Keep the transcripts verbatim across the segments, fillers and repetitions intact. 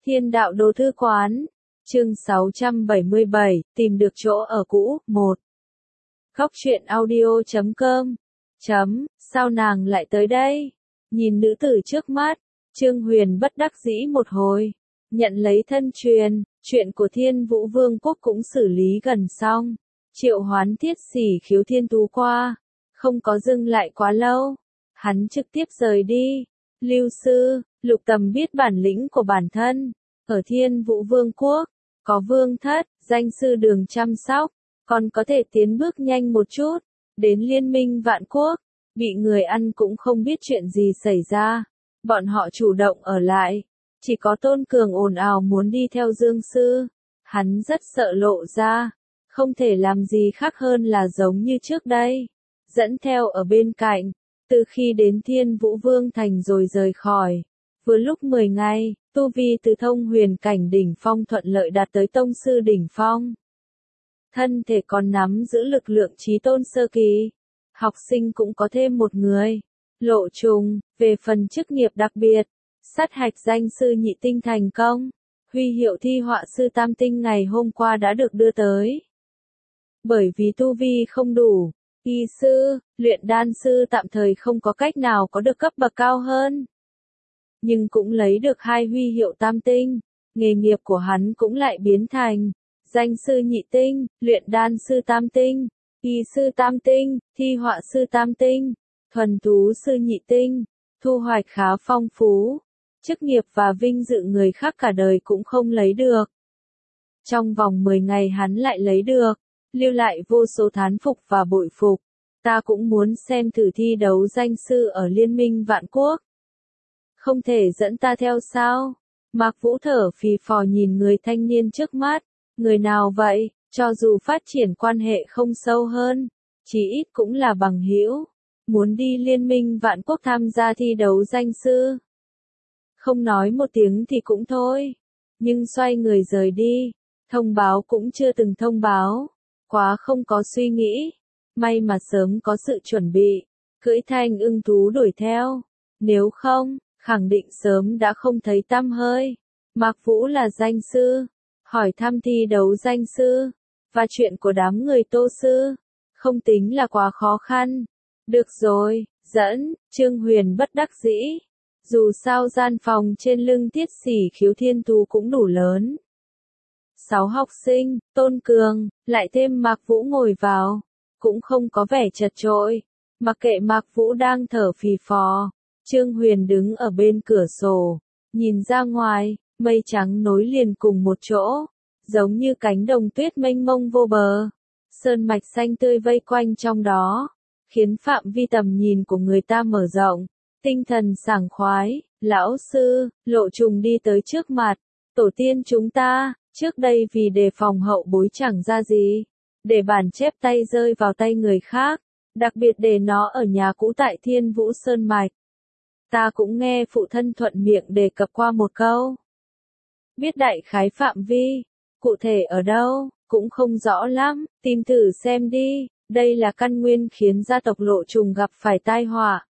Thiên đạo đồ thư quán. Chương sáu trăm bảy mươi bảy, tìm được chỗ ở cũ, một. Góc truyện audio chấm com. Chấm, sao nàng lại tới đây? Nhìn nữ tử trước mắt, Trương Huyền bất đắc dĩ một hồi. Nhận lấy thân truyền, chuyện của Thiên Vũ Vương quốc cũng xử lý gần xong. Triệu hoán thiết sỉ khiếu thiên tú qua. Không có dừng lại quá lâu. Hắn trực tiếp rời đi. Lưu sư, Lục Tầm biết bản lĩnh của bản thân. Ở Thiên Vũ Vương quốc, có vương thất, danh sư đường chăm sóc, còn có thể tiến bước nhanh một chút. Đến liên minh vạn quốc, bị người ăn cũng không biết chuyện gì xảy ra. Bọn họ chủ động ở lại. Chỉ có Tôn Cường ồn ào muốn đi theo Dương sư. Hắn rất sợ lộ ra. Không thể làm gì khác hơn là giống như trước đây. Dẫn theo ở bên cạnh. Từ khi đến Thiên Vũ Vương Thành rồi rời khỏi. Vừa lúc mười ngày, tu vi từ thông huyền cảnh đỉnh phong thuận lợi đạt tới tông sư đỉnh phong. Thân thể còn nắm giữ lực lượng chí tôn sơ kỳ. Học sinh cũng có thêm một người. Lộ trùng, về phần chức nghiệp đặc biệt. Sát hạch danh sư nhị tinh thành công. Huy hiệu thi họa sư tam tinh ngày hôm qua đã được đưa tới. Bởi vì tu vi không đủ, y sư, luyện đan sư tạm thời không có cách nào có được cấp bậc cao hơn. Nhưng cũng lấy được hai huy hiệu tam tinh, nghề nghiệp của hắn cũng lại biến thành danh sư nhị tinh, luyện đan sư tam tinh, y sư tam tinh, thi họa sư tam tinh, thuần thú sư nhị tinh, thu hoạch khá phong phú, chức nghiệp và vinh dự người khác cả đời cũng không lấy được. Trong vòng mười ngày hắn lại lấy được, lưu lại vô số thán phục và bội phục. Ta cũng muốn xem thử thi đấu danh sư ở Liên minh Vạn Quốc. Không thể dẫn ta theo sao? Mạc Vũ thở phì phò nhìn người thanh niên trước mắt. Người nào vậy? Cho dù phát triển quan hệ không sâu hơn, chí ít cũng là bằng hữu. Muốn đi Liên minh Vạn Quốc tham gia thi đấu danh sư. Không nói một tiếng thì cũng thôi. Nhưng xoay người rời đi. Thông báo cũng chưa từng thông báo. Quá không có suy nghĩ. May mà sớm có sự chuẩn bị. Cưỡi thanh ưng thú đuổi theo. Nếu không, khẳng định sớm đã không thấy tăm hơi. Mạc Vũ là danh sư. Hỏi thăm thi đấu danh sư. Và chuyện của đám người Tô sư. Không tính là quá khó khăn. Được rồi, dẫn, Trương Huyền bất đắc dĩ. Dù sao gian phòng trên lưng thiết sỉ khiếu thiên tú cũng đủ lớn. Sáu học sinh, Tôn Cường, lại thêm Mạc Vũ ngồi vào. Cũng không có vẻ chật chội. Mặc kệ Mạc Vũ đang thở phì phò. Trương Huyền đứng ở bên cửa sổ. Nhìn ra ngoài, mây trắng nối liền cùng một chỗ. Giống như cánh đồng tuyết mênh mông vô bờ. Sơn mạch xanh tươi vây quanh trong đó. Khiến phạm vi tầm nhìn của người ta mở rộng. Tinh thần sảng khoái. Lão sư, Lộ Trùng đi tới trước mặt. Tổ tiên chúng ta, trước đây vì đề phòng hậu bối chẳng ra gì. Để bản chép tay rơi vào tay người khác. Đặc biệt để nó ở nhà cũ tại Thiên Vũ Sơn Mạch. Ta cũng nghe phụ thân thuận miệng đề cập qua một câu. Biết đại khái phạm vi. Cụ thể ở đâu, cũng không rõ lắm. Tìm thử xem đi. Đây là căn nguyên khiến gia tộc Lộ Trùng gặp phải tai họa.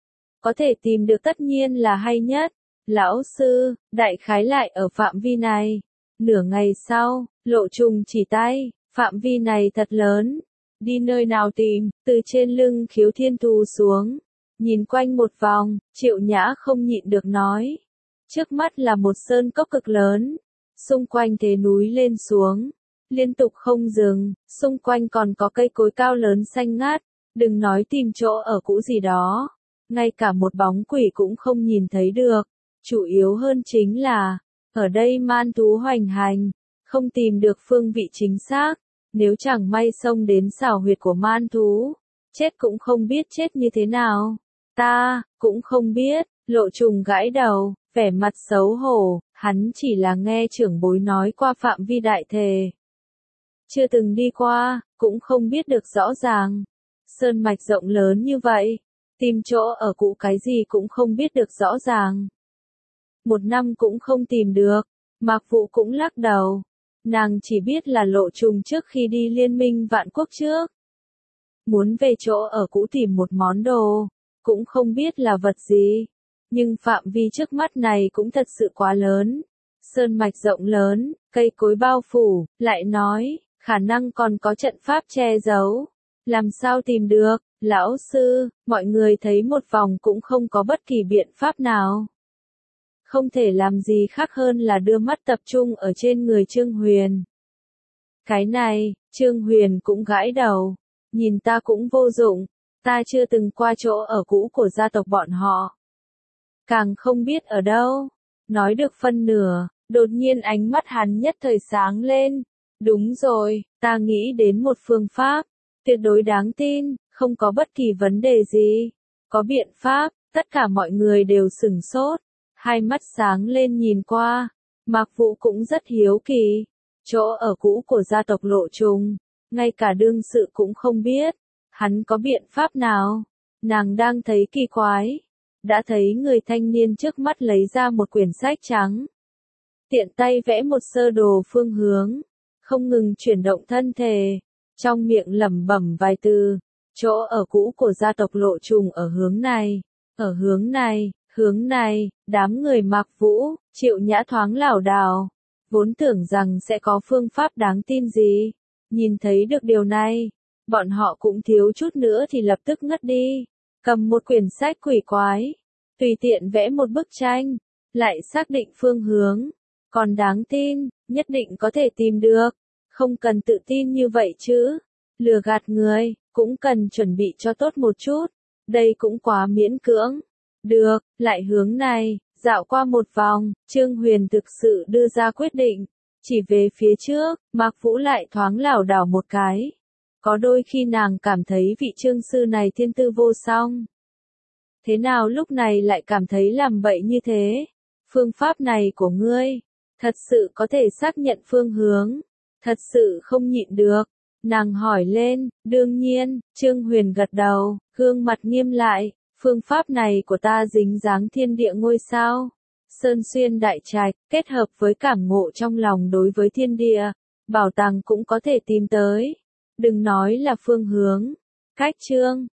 Có thể tìm được tất nhiên là hay nhất. Lão sư, đại khái lại ở phạm vi này. Nửa ngày sau, Lộ Trùng chỉ tay. Phạm vi này thật lớn. Đi nơi nào tìm, từ trên lưng khiếu thiên tú xuống. Nhìn quanh một vòng, Triệu Nhã không nhịn được nói. Trước mắt là một sơn cốc cực lớn. Xung quanh thế núi lên xuống. Liên tục không dừng, xung quanh còn có cây cối cao lớn xanh ngát. Đừng nói tìm chỗ ở cũ gì đó. Ngay cả một bóng quỷ cũng không nhìn thấy được. Chủ yếu hơn chính là, ở đây man thú hoành hành. Không tìm được phương vị chính xác. Nếu chẳng may xông đến xảo huyệt của man thú, chết cũng không biết chết như thế nào. Ta, cũng không biết, Lộ Trùng gãi đầu, vẻ mặt xấu hổ, hắn chỉ là nghe trưởng bối nói qua phạm vi đại thề. Chưa từng đi qua, cũng không biết được rõ ràng. Sơn mạch rộng lớn như vậy, tìm chỗ ở cũ cái gì cũng không biết được rõ ràng. Một năm cũng không tìm được, Mạc Vũ cũng lắc đầu. Nàng chỉ biết là Lộ Trùng trước khi đi Liên minh Vạn Quốc trước. Muốn về chỗ ở cũ tìm một món đồ, cũng không biết là vật gì. Nhưng phạm vi trước mắt này cũng thật sự quá lớn. sơn mạch rộng lớn, cây cối bao phủ, lại nói, khả năng còn có trận pháp che giấu. Làm sao tìm được, lão sư, mọi người thấy một vòng cũng không có bất kỳ biện pháp nào. Không thể làm gì khác hơn là đưa mắt tập trung ở trên người Trương Huyền. Cái này, Trương Huyền cũng gãi đầu, nhìn ta cũng vô dụng, ta chưa từng qua chỗ ở cũ của gia tộc bọn họ. Càng không biết ở đâu, nói được phân nửa, đột nhiên ánh mắt hắn nhất thời sáng lên. Đúng rồi, ta nghĩ đến một phương pháp, tuyệt đối đáng tin, không có bất kỳ vấn đề gì. Có biện pháp, tất cả mọi người đều sửng sốt, hai mắt sáng lên nhìn qua. Mạc Vũ cũng rất hiếu kỳ, chỗ ở cũ của gia tộc Lộ Trùng, ngay cả đương sự cũng không biết, hắn có biện pháp nào? Nàng đang thấy kỳ quái, đã thấy người thanh niên trước mắt lấy ra một quyển sách trắng, tiện tay vẽ một sơ đồ phương hướng, không ngừng chuyển động thân thể, trong miệng lẩm bẩm vài từ, chỗ ở cũ của gia tộc Lộ Trùng ở hướng này, ở hướng này, hướng này. Đám người Mạc Vũ, Triệu Nhã thoáng lảo đảo, vốn tưởng rằng sẽ có phương pháp đáng tin gì, nhìn thấy được điều này, bọn họ cũng thiếu chút nữa thì lập tức ngất đi, cầm một quyển sách quỷ quái, tùy tiện vẽ một bức tranh, lại xác định phương hướng, còn đáng tin, nhất định có thể tìm được, không cần tự tin như vậy chứ, lừa gạt người, cũng cần chuẩn bị cho tốt một chút, đây cũng quá miễn cưỡng. Được, lại hướng này, dạo qua một vòng, Trương Huyền thực sự đưa ra quyết định, chỉ về phía trước, Mạc Vũ lại thoáng lảo đảo một cái. Có đôi khi nàng cảm thấy vị Trương sư này thiên tư vô song. Thế nào lúc này lại cảm thấy làm bậy như thế? Phương pháp này của ngươi, thật sự có thể xác nhận phương hướng, thật sự không nhịn được. Nàng hỏi lên, đương nhiên, Trương Huyền gật đầu, gương mặt nghiêm lại. Phương pháp này của ta dính dáng thiên địa ngôi sao, sơn xuyên đại trạch, kết hợp với cảm ngộ trong lòng đối với thiên địa, bảo tàng cũng có thể tìm tới. Đừng nói là phương hướng, cách chương,